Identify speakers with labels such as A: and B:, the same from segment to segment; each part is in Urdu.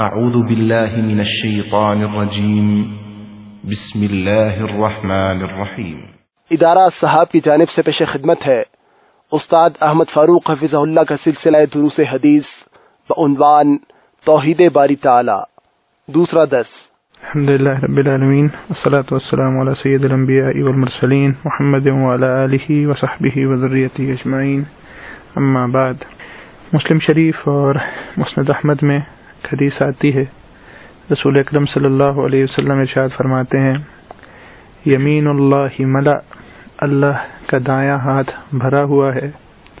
A: اعوذ باللہ من الشیطان الرجیم بسم اللہ الرحمن الرحیم۔
B: ادارہ صحاب کی جانب سے پیش خدمت ہے استاد احمد فاروق حفظہ اللہ کا سلسلہ دروس حدیث بعنوان توحید باری تعالی، دوسرا درس۔
C: الحمدللہ رب العالمین والصلاة والسلام علی سید الانبیاء والمرسلین محمد وعلی آلہ وصحبہ وذریتہ اجمعین، اما بعد۔ مسلم شریف اور مسند احمد میں حدیث آتی ہے، رسول اکرم صلی اللہ علیہ وسلم ارشاد فرماتے ہیں، یمین اللہ ملأ، اللہ کا دایاں ہاتھ بھرا ہوا ہے،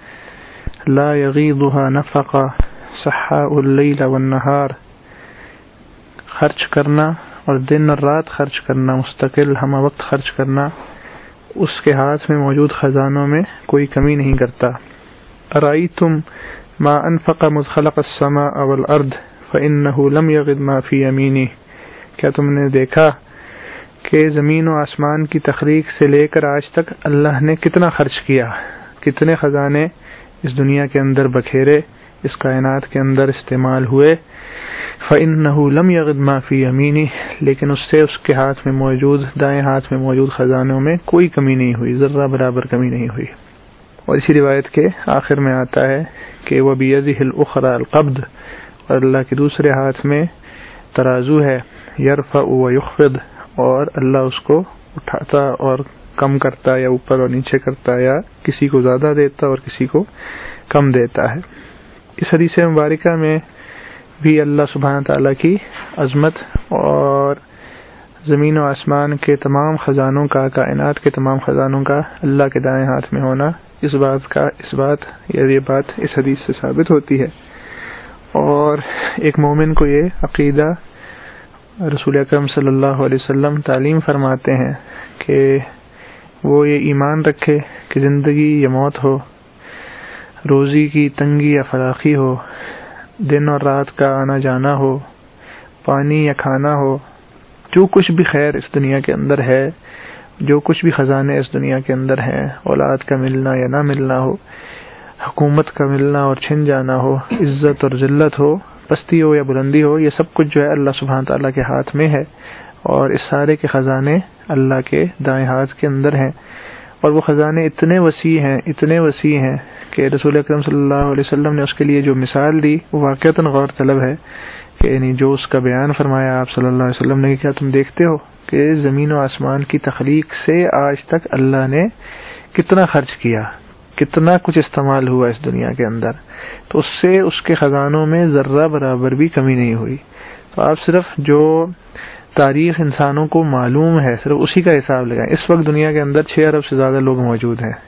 C: لا یغیضها نفقہ سحاء اللیل والنہار، خرچ کرنا اور دن اور رات خرچ کرنا، مستقل ہمہ وقت خرچ کرنا، اس کے ہاتھ میں موجود خزانوں میں کوئی کمی نہیں کرتا۔ ارأیتم ما انفق مذ خلق السماء والارض فإنه لم یغض ما فی یمینہ، کیا تم نے دیکھا کہ زمین و آسمان کی تخلیق سے لے کر آج تک اللہ نے کتنا خرچ کیا، کتنے خزانے اس دنیا کے اندر بکھیرے، اس کائنات کے اندر استعمال ہوئے، فإنه لم یغض ما فی یمینہ، لیکن اس سے اس کے ہاتھ میں موجود، دائیں ہاتھ میں موجود خزانوں میں کوئی کمی نہیں ہوئی، ذرہ برابر کمی نہیں ہوئی۔ اور اسی روایت کے آخر میں آتا ہے کہ وَبِيَدِهِ الْأُخْرَى الْقَبْض، اور اللہ کے دوسرے ہاتھ میں ترازو ہے، یرفع و یخفض، اور اللہ اس کو اٹھاتا اور کم کرتا، یا اوپر اور نیچے کرتا، یا کسی کو زیادہ دیتا اور کسی کو کم دیتا ہے۔ اس حدیث مبارکہ میں بھی اللہ سبحانہ تعالیٰ کی عظمت اور زمین و آسمان کے تمام خزانوں کا، کائنات کے تمام خزانوں کا اللہ کے دائیں ہاتھ میں ہونا، اس بات اس حدیث سے ثابت ہوتی ہے۔ اور ایک مومن کو یہ عقیدہ رسول اکرم صلی اللہ علیہ وسلم تعلیم فرماتے ہیں کہ وہ یہ ایمان رکھے کہ زندگی یا موت ہو، روزی کی تنگی یا فراخی ہو، دن اور رات کا آنا جانا ہو، پانی یا کھانا ہو، جو کچھ بھی خیر اس دنیا کے اندر ہے، جو کچھ بھی خزانے اس دنیا کے اندر ہیں، اولاد کا ملنا یا نہ ملنا ہو، حکومت کا ملنا اور چھن جانا ہو، عزت اور ذلت ہو، پستی ہو یا بلندی ہو، یہ سب کچھ جو ہے اللہ سبحانہ تعالیٰ کے ہاتھ میں ہے، اور اس سارے کے خزانے اللہ کے دائیں ہاتھ کے اندر ہیں۔ اور وہ خزانے اتنے وسیع ہیں کہ رسول اکرم صلی اللہ علیہ وسلم نے اس کے لیے جو مثال دی وہ واقعتاً غور طلب ہے، کہ یعنی جو اس کا بیان فرمایا آپ صلی اللہ علیہ وسلم نے کہ کیا تم دیکھتے ہو کہ زمین و آسمان کی تخلیق سے آج تک اللہ نے کتنا خرچ کیا، کتنا کچھ استعمال ہوا اس دنیا کے اندر، تو اس سے اس کے خزانوں میں ذرہ برابر بھی کمی نہیں ہوئی۔ تو آپ صرف جو تاریخ انسانوں کو معلوم ہے صرف اسی کا حساب لگائیں۔ اس وقت دنیا کے اندر 6 ارب سے زیادہ لوگ موجود ہیں،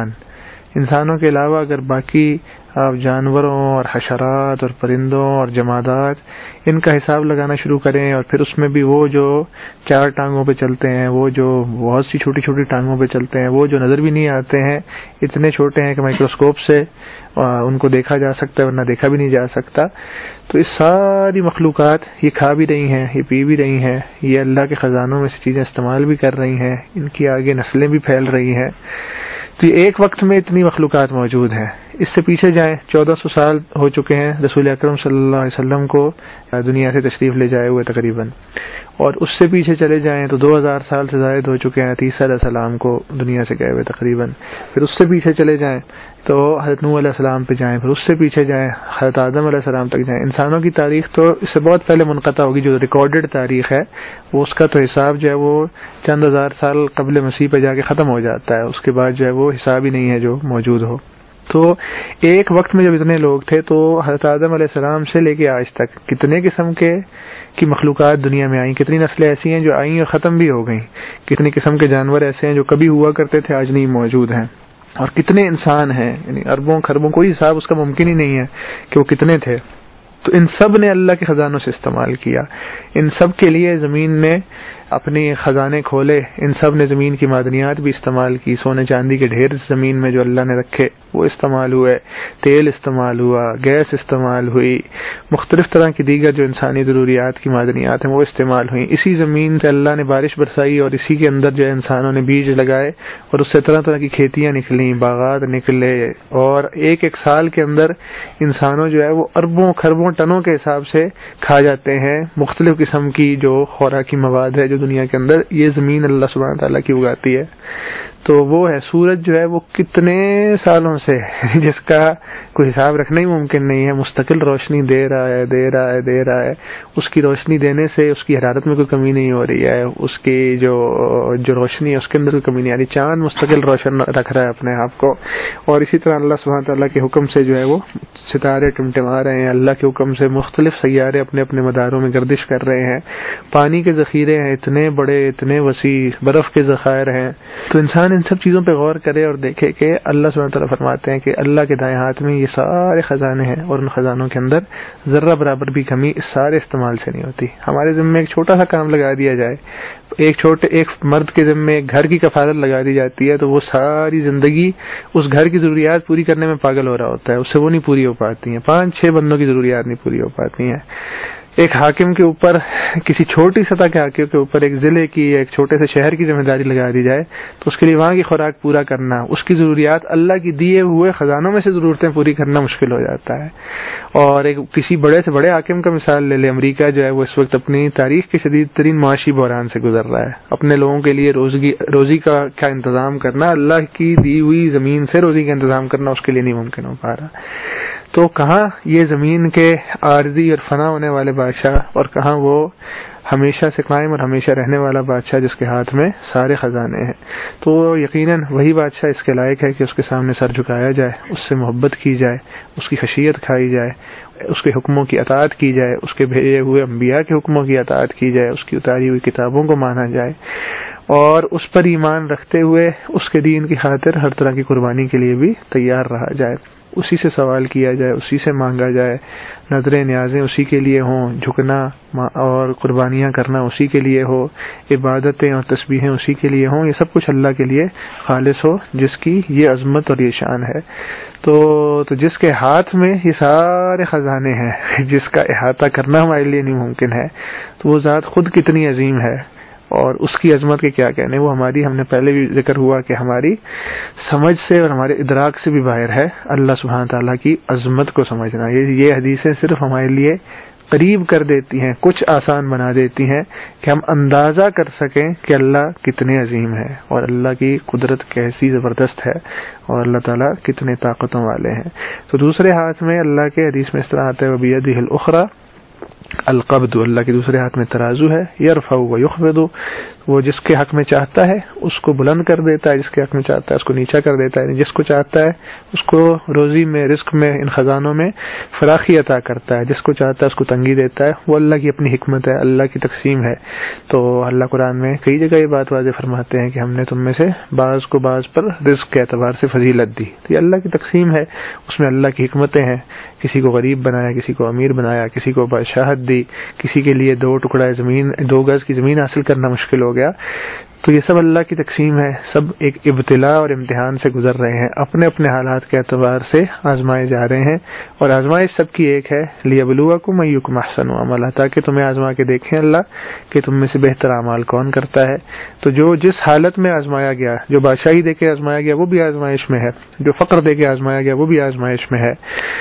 C: انسانوں کے علاوہ اگر باقی آپ جانوروں اور حشرات اور پرندوں اور جمادات ان کا حساب لگانا شروع کریں، اور پھر اس میں بھی وہ جو 4 ٹانگوں پہ چلتے ہیں، وہ جو بہت سی چھوٹی چھوٹی ٹانگوں پہ چلتے ہیں، وہ جو نظر بھی نہیں آتے ہیں، اتنے چھوٹے ہیں کہ مائکروسکوپ سے ان کو دیکھا جا سکتا ہے ورنہ دیکھا بھی نہیں جا سکتا، تو اس ساری مخلوقات یہ کھا بھی رہی ہیں، یہ پی بھی رہی ہیں، یہ اللہ کے خزانوں میں سے چیزیں استعمال بھی کر رہی ہیں، ان کی آگے نسلیں بھی پھیل رہی ہیں۔ تو یہ ایک وقت میں اتنی مخلوقات موجود ہیں۔ اس سے پیچھے جائیں، 1400 سال ہو چکے ہیں رسول اکرم صلی اللہ علیہ وسلم کو دنیا سے تشریف لے جائے ہوئے تقریباً، اور اس سے پیچھے چلے جائیں تو 2000 سال سے زائد ہو چکے ہیں عیسیٰ علیہ السلام کو دنیا سے گئے ہوئے تقریباً، پھر اس سے پیچھے چلے جائیں تو حضرت نوح علیہ السلام پہ جائیں، پھر اس سے پیچھے جائیں حضرت آدم علیہ السلام تک جائیں۔ انسانوں کی تاریخ تو اس سے بہت پہلے منقطع ہوگی، جو ریکارڈڈ تاریخ ہے وہ اس کا تو حساب جو ہے وہ چند ہزار سال قبل مسیح پہ جا کے ختم ہو جاتا ہے، اس کے بعد جو ہے وہ حساب ہی نہیں ہے جو موجود ہو۔ تو ایک وقت میں جب اتنے لوگ تھے تو حضرت آدم علیہ السلام سے لے کے آج تک کتنے قسم کی مخلوقات دنیا میں آئیں، کتنی نسلیں ایسی ہیں جو آئیں اور ختم بھی ہو گئیں، کتنی قسم کے جانور ایسے ہیں جو کبھی ہوا کرتے تھے آج نہیں موجود ہیں، اور کتنے انسان ہیں، یعنی اربوں خربوں، کوئی حساب اس کا ممکن ہی نہیں ہے کہ وہ کتنے تھے۔ تو ان سب نے اللہ کے خزانوں سے استعمال کیا، ان سب کے لیے زمین نے اپنے خزانے کھولے، ان سب نے زمین کی معدنیات بھی استعمال کی، سونے چاندی کے ڈھیر زمین میں جو اللہ نے رکھے، وہ استعمال ہوئے، تیل استعمال ہوا، گیس استعمال ہوئی، مختلف طرح کی دیگر جو انسانی ضروریات کی معدنیات ہیں وہ استعمال ہوئیں۔ اسی زمین سے اللہ نے بارش برسائی اور اسی کے اندر جو ہے انسانوں نے بیج لگائے اور اس سے طرح طرح کی کھیتیاں نکلیں، باغات نکلے، اور ایک ایک سال کے اندر انسانوں جو ہے وہ اربوں خربوں ٹنوں کے حساب سے کھا جاتے ہیں مختلف قسم کی جو خوراکی مواد ہے جو دنیا کے اندر یہ زمین اللہ سبحانہ تعالیٰ کی اگاتی ہے۔ تو وہ ہے سورج جو ہے وہ کتنے سالوں سے جس کا کوئی حساب رکھنا ہی ممکن نہیں ہے، مستقل روشنی دے رہا ہے۔ اس کی روشنی دینے سے اس کی حرارت میں کوئی کمی نہیں ہو رہی ہے، اس کی جو روشنی ہے اس کے اندر کوئی کمی نہیں آ رہی، چاند مستقل روشن رکھ رہا ہے اپنے آپ کو، اور اسی طرح اللہ سبحانہ تعالیٰ کے حکم سے جو ہے وہ ستارے ٹمٹما رہے ہیں، اللہ کے حکم سے مختلف سیارے اپنے اپنے مداروں میں گردش کر رہے ہیں، پانی کے ذخیرے ہیں اتنے بڑے اتنے وسیع، برف کے ذخائر ہیں۔ تو انسان ان سب چیزوں پہ غور کرے اور دیکھے کہ اللہ سبحانہ تعالیٰ فرماتے ہیں کہ اللہ کے دائیں ہاتھ میں یہ سارے خزانے ہیں اور ان خزانوں کے اندر ذرہ برابر بھی کمی اس سارے استعمال سے نہیں ہوتی۔ ہمارے ذمہ ایک چھوٹا سا کام لگا دیا جائے، ایک مرد کے ذمہ ایک گھر کی کفالت لگا دی جاتی ہے تو وہ ساری زندگی اس گھر کی ضروریات پوری کرنے میں پاگل ہو رہا ہوتا ہے، اس سے وہ نہیں پوری ہو پاتی ہیں، 5-6 بندوں کی ضروریات نہیں پوری ہو پاتی ہیں۔ ایک حاکم کے اوپر، کسی چھوٹی سطح کے حاکم کے اوپر ایک ضلع کی، ایک چھوٹے سے شہر کی ذمہ داری لگا دی جائے تو اس کے لیے وہاں کی خوراک پورا کرنا، اس کی ضروریات اللہ کی دیے ہوئے خزانوں میں سے ضرورتیں پوری کرنا مشکل ہو جاتا ہے۔ اور ایک کسی بڑے سے بڑے حاکم کا مثال لے لیں، امریکہ جو ہے وہ اس وقت اپنی تاریخ کے شدید ترین معاشی بحران سے گزر رہا ہے۔ اپنے لوگوں کے لیے روزی کا کیا انتظام کرنا، اللہ کی دی ہوئی زمین سے روزی کا انتظام کرنا اس کے لیے نہیں ممکن ہو پا رہا۔ تو کہاں یہ زمین کے عارضی اور فنا ہونے والے بادشاہ، اور کہاں وہ ہمیشہ سے قائم اور ہمیشہ رہنے والا بادشاہ جس کے ہاتھ میں سارے خزانے ہیں۔ تو یقیناً وہی بادشاہ اس کے لائق ہے کہ اس کے سامنے سر جھکایا جائے، اس سے محبت کی جائے، اس کی خشیت کھائی جائے، اس کے حکموں کی اطاعت کی جائے، اس کے بھیجے ہوئے انبیاء کے حکموں کی اطاعت کی جائے، اس کی اتاری ہوئی کتابوں کو مانا جائے، اور اس پر ایمان رکھتے ہوئے اس کے دین کی خاطر ہر طرح کی قربانی کے لیے بھی تیار رہا جائے، اسی سے سوال کیا جائے، اسی سے مانگا جائے، نظریں نیازیں اسی کے لیے ہوں، جھکنا اور قربانیاں کرنا اسی کے لیے ہو، عبادتیں اور تسبیحیں اسی کے لیے ہوں، یہ سب کچھ اللہ کے لیے خالص ہو، جس کی یہ عظمت اور یہ شان ہے۔ تو جس کے ہاتھ میں یہ سارے خزانے ہیں، جس کا احاطہ کرنا ہمارے لیے نہیں ممکن ہے، تو وہ ذات خود کتنی عظیم ہے، اور اس کی عظمت کے کیا کہنے، وہ ہم نے پہلے بھی ذکر ہوا کہ ہماری سمجھ سے اور ہمارے ادراک سے بھی باہر ہے۔ اللہ سبحانہ تعالیٰ کی عظمت کو سمجھنا، یہ حدیثیں صرف ہمارے لیے قریب کر دیتی ہیں، کچھ آسان بنا دیتی ہیں کہ ہم اندازہ کر سکیں کہ اللہ کتنے عظیم ہے اور اللہ کی قدرت کیسی زبردست ہے اور اللہ تعالیٰ کتنے طاقتوں والے ہیں۔ تو دوسرے ہاتھ میں اللہ کے حدیث میں اس طرح آتا ہے وَبِيَدِهِ الْأُخْرَى القبض، اللہ کے دوسرے ہاتھ میں ترازو ہے، یرفع و یخفض، وہ جس کے حق میں چاہتا ہے اس کو بلند کر دیتا ہے، جس کے حق میں چاہتا ہے اس کو نیچا کر دیتا ہے، جس کو چاہتا ہے اس کو روزی میں، رزق میں، ان خزانوں میں فراخی عطا کرتا ہے، جس کو چاہتا ہے اس کو تنگی دیتا ہے۔ وہ اللہ کی اپنی حکمت ہے، اللہ کی تقسیم ہے۔ تو اللہ قرآن میں کئی جگہ یہ بات واضح فرماتے ہیں کہ ہم نے تم میں سے بعض کو بعض پر رزق کے اعتبار سے فضیلت دی، تو یہ اللہ کی تقسیم ہے، اس میں اللہ کی حکمتیں ہیں، کسی کو غریب بنایا، کسی کو امیر بنایا، کسی کو بادشاہت دی، کسی کے لیے 2 ٹکڑا زمین، 2 گز کی زمین حاصل کرنا مشکل ہو گیا۔ تو یہ سب اللہ کی تقسیم ہے، سب ایک ابتلاء اور امتحان سے گزر رہے ہیں، اپنے اپنے حالات کے اعتبار سے آزمائے جا رہے ہیں، اور آزمائش سب کی ایک ہے، لِيَبْلُوَكُمْ أَيُّكُمْ أَحْسَنُ عَمَلًا، تاکہ تمہیں آزما کے دیکھیں اللہ کہ تم میں سے بہتر اعمال کون کرتا ہے۔ تو جو جس حالت میں آزمایا گیا، جو بادشاہی دے کے آزمایا گیا وہ بھی آزمائش میں ہے، جو فقر دے کے آزمایا گیا وہ بھی آزمائش میں ہے۔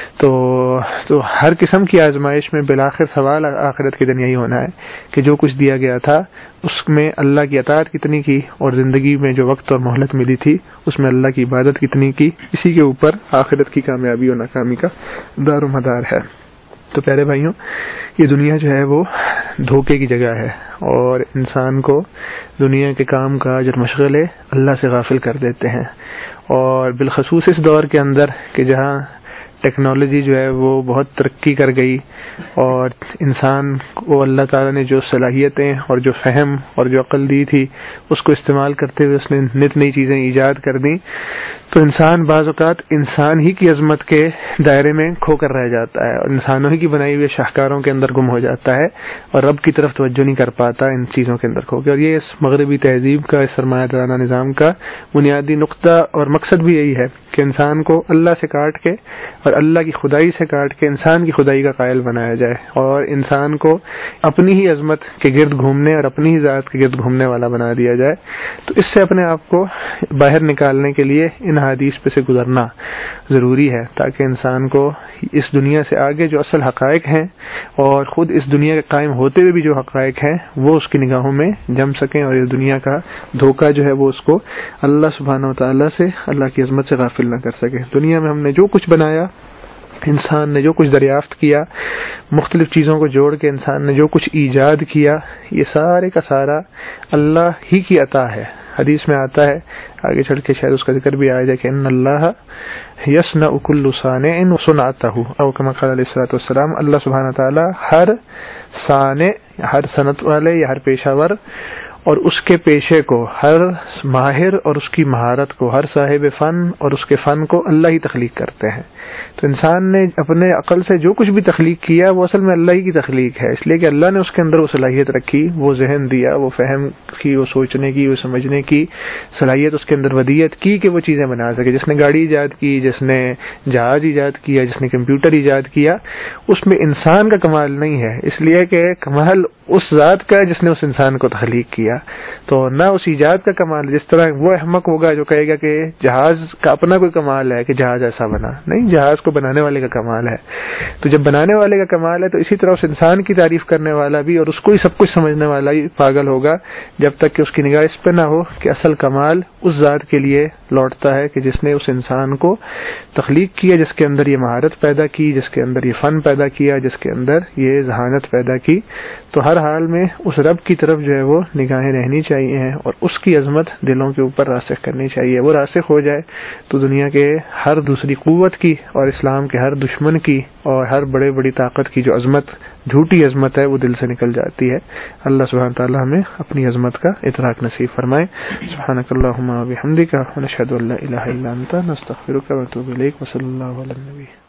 C: تو ہر قسم کی آزمائش میں بالآخر سوال آخرت کے دن یہی ہونا ہے کہ جو کچھ دیا گیا تھا اس میں اللہ کی اطاعت کتنی کی، اور زندگی میں جو وقت اور مہلت ملی تھی اس میں اللہ کی عبادت کتنی کی، اسی کے اوپر آخرت کی کامیابی اور ناکامی کا دار و مدار ہے۔ تو پیارے بھائیوں، یہ دنیا جو ہے وہ دھوکے کی جگہ ہے، اور انسان کو دنیا کے کام کاج اور مشغلے اللہ سے غافل کر دیتے ہیں، اور بالخصوص اس دور کے اندر کہ جہاں ٹیکنالوجی جو ہے وہ بہت ترقی کر گئی، اور انسان کو اللہ تعالیٰ نے جو صلاحیتیں اور جو فہم اور جو عقل دی تھی اس کو استعمال کرتے ہوئے اس نے نت نئی چیزیں ایجاد کر دیں، تو انسان بعض اوقات انسان ہی کی عظمت کے دائرے میں کھو کر رہ جاتا ہے اور انسانوں ہی کی بنائی ہوئی شاہکاروں کے اندر گم ہو جاتا ہے اور رب کی طرف توجہ نہیں کر پاتا ان چیزوں کے اندر کھو کے. اور یہ اس مغربی تہذیب کا، اس سرمایہ دارانہ نظام کا بنیادی نقطہ اور مقصد بھی یہی ہے کہ انسان کو اللہ سے کاٹ کے اور اللہ کی خدائی سے کاٹ کے انسان کی خدائی کا قائل بنایا جائے اور انسان کو اپنی ہی عظمت کے گرد گھومنے اور اپنی ہی ذات کے گرد گھومنے والا بنا دیا جائے. تو اس سے اپنے آپ کو باہر نکالنے کے لیے ان حدیث پہ سے گزرنا ضروری ہے تاکہ انسان کو اس دنیا سے آگے جو اصل حقائق ہیں اور خود اس دنیا کے قائم ہوتے ہوئے بھی جو حقائق ہیں وہ اس کی نگاہوں میں جم سکیں اور اس دنیا کا دھوکہ جو ہے وہ اس کو اللہ سبحانہ وتعالی سے، اللہ کی عظمت سے غافل نہ کر سکے. دنیا میں ہم نے جو کچھ بنایا، انسان نے جو کچھ دریافت کیا، مختلف چیزوں کو جوڑ کے انسان نے جو کچھ ایجاد کیا، یہ سارے کا سارا اللہ ہی کی عطا ہے. حدیث میں آتا ہے، آگے چڑھ کے شاید اس کا ذکر بھی آیا جائے کہ ان اللہ یصنع کل صانع صنعتہ، او کما قال علیہ الصلوۃ والسلام، اللہ سبحانہ تعالی ہر صانع، ہر صنعت والے یا ہر پیشہ ور اور اس کے پیشے کو، ہر ماہر اور اس کی مہارت کو، ہر صاحب فن اور اس کے فن کو اللہ ہی تخلیق کرتے ہیں. تو انسان نے اپنے عقل سے جو کچھ بھی تخلیق کیا وہ اصل میں اللہ ہی کی تخلیق ہے، اس لیے کہ اللہ نے اس کے اندر وہ صلاحیت رکھی، وہ ذہن دیا، وہ فہم کی، وہ سوچنے کی، وہ سمجھنے کی صلاحیت اس کے اندر ودیت کی کہ وہ چیزیں بنا سکے. جس نے گاڑی ایجاد کی، جس نے جہاز ایجاد کیا، جس نے کمپیوٹر ایجاد کیا، اس میں انسان کا کمال نہیں ہے، اس لیے کہ کمال اس ذات کا ہے جس نے اس انسان کو تخلیق کیا. تو نہ اس ایجاد کا کمال، جس طرح وہ احمق ہوگا جو کہے گا کہ جہاز کا اپنا کوئی کمال ہے کہ جہاز ایسا بنا، نہیں، جہاز کو بنانے والے کا کمال ہے. تو جب بنانے والے کا کمال ہے تو اسی طرح اس انسان کی تعریف کرنے والا بھی اور اس کو ہی سب کچھ سمجھنے والا ہی پاگل ہوگا جب تک کہ اس کی نگاہ اس پہ نہ ہو کہ اصل کمال اس ذات کے لیے لوٹتا ہے کہ جس نے اس انسان کو تخلیق کیا، جس کے اندر یہ مہارت پیدا کی، جس کے اندر یہ فن پیدا کیا، جس کے اندر یہ ذہانت پیدا کی. تو ہر حال میں اس رب کی طرف جو ہے وہ نگاہیں رہنی چاہیے اور اس کی عظمت دلوں کے اوپر راسخ کرنی چاہیے. وہ راسخ ہو جائے تو دنیا کے ہر دوسری قوت کی اور اسلام کے ہر دشمن کی اور ہر بڑے بڑی طاقت کی جو عظمت، جھوٹی عظمت ہے، وہ دل سے نکل جاتی ہے. اللہ سبحانہ تعالی ہمیں اپنی عظمت کا ادراک نصیب فرمائے. سبحانک اللہم و بحمدک، ونشہد ان لا الہ الا انت، نستغفرک ونتوب الیک، وصلی اللہ علی النبی.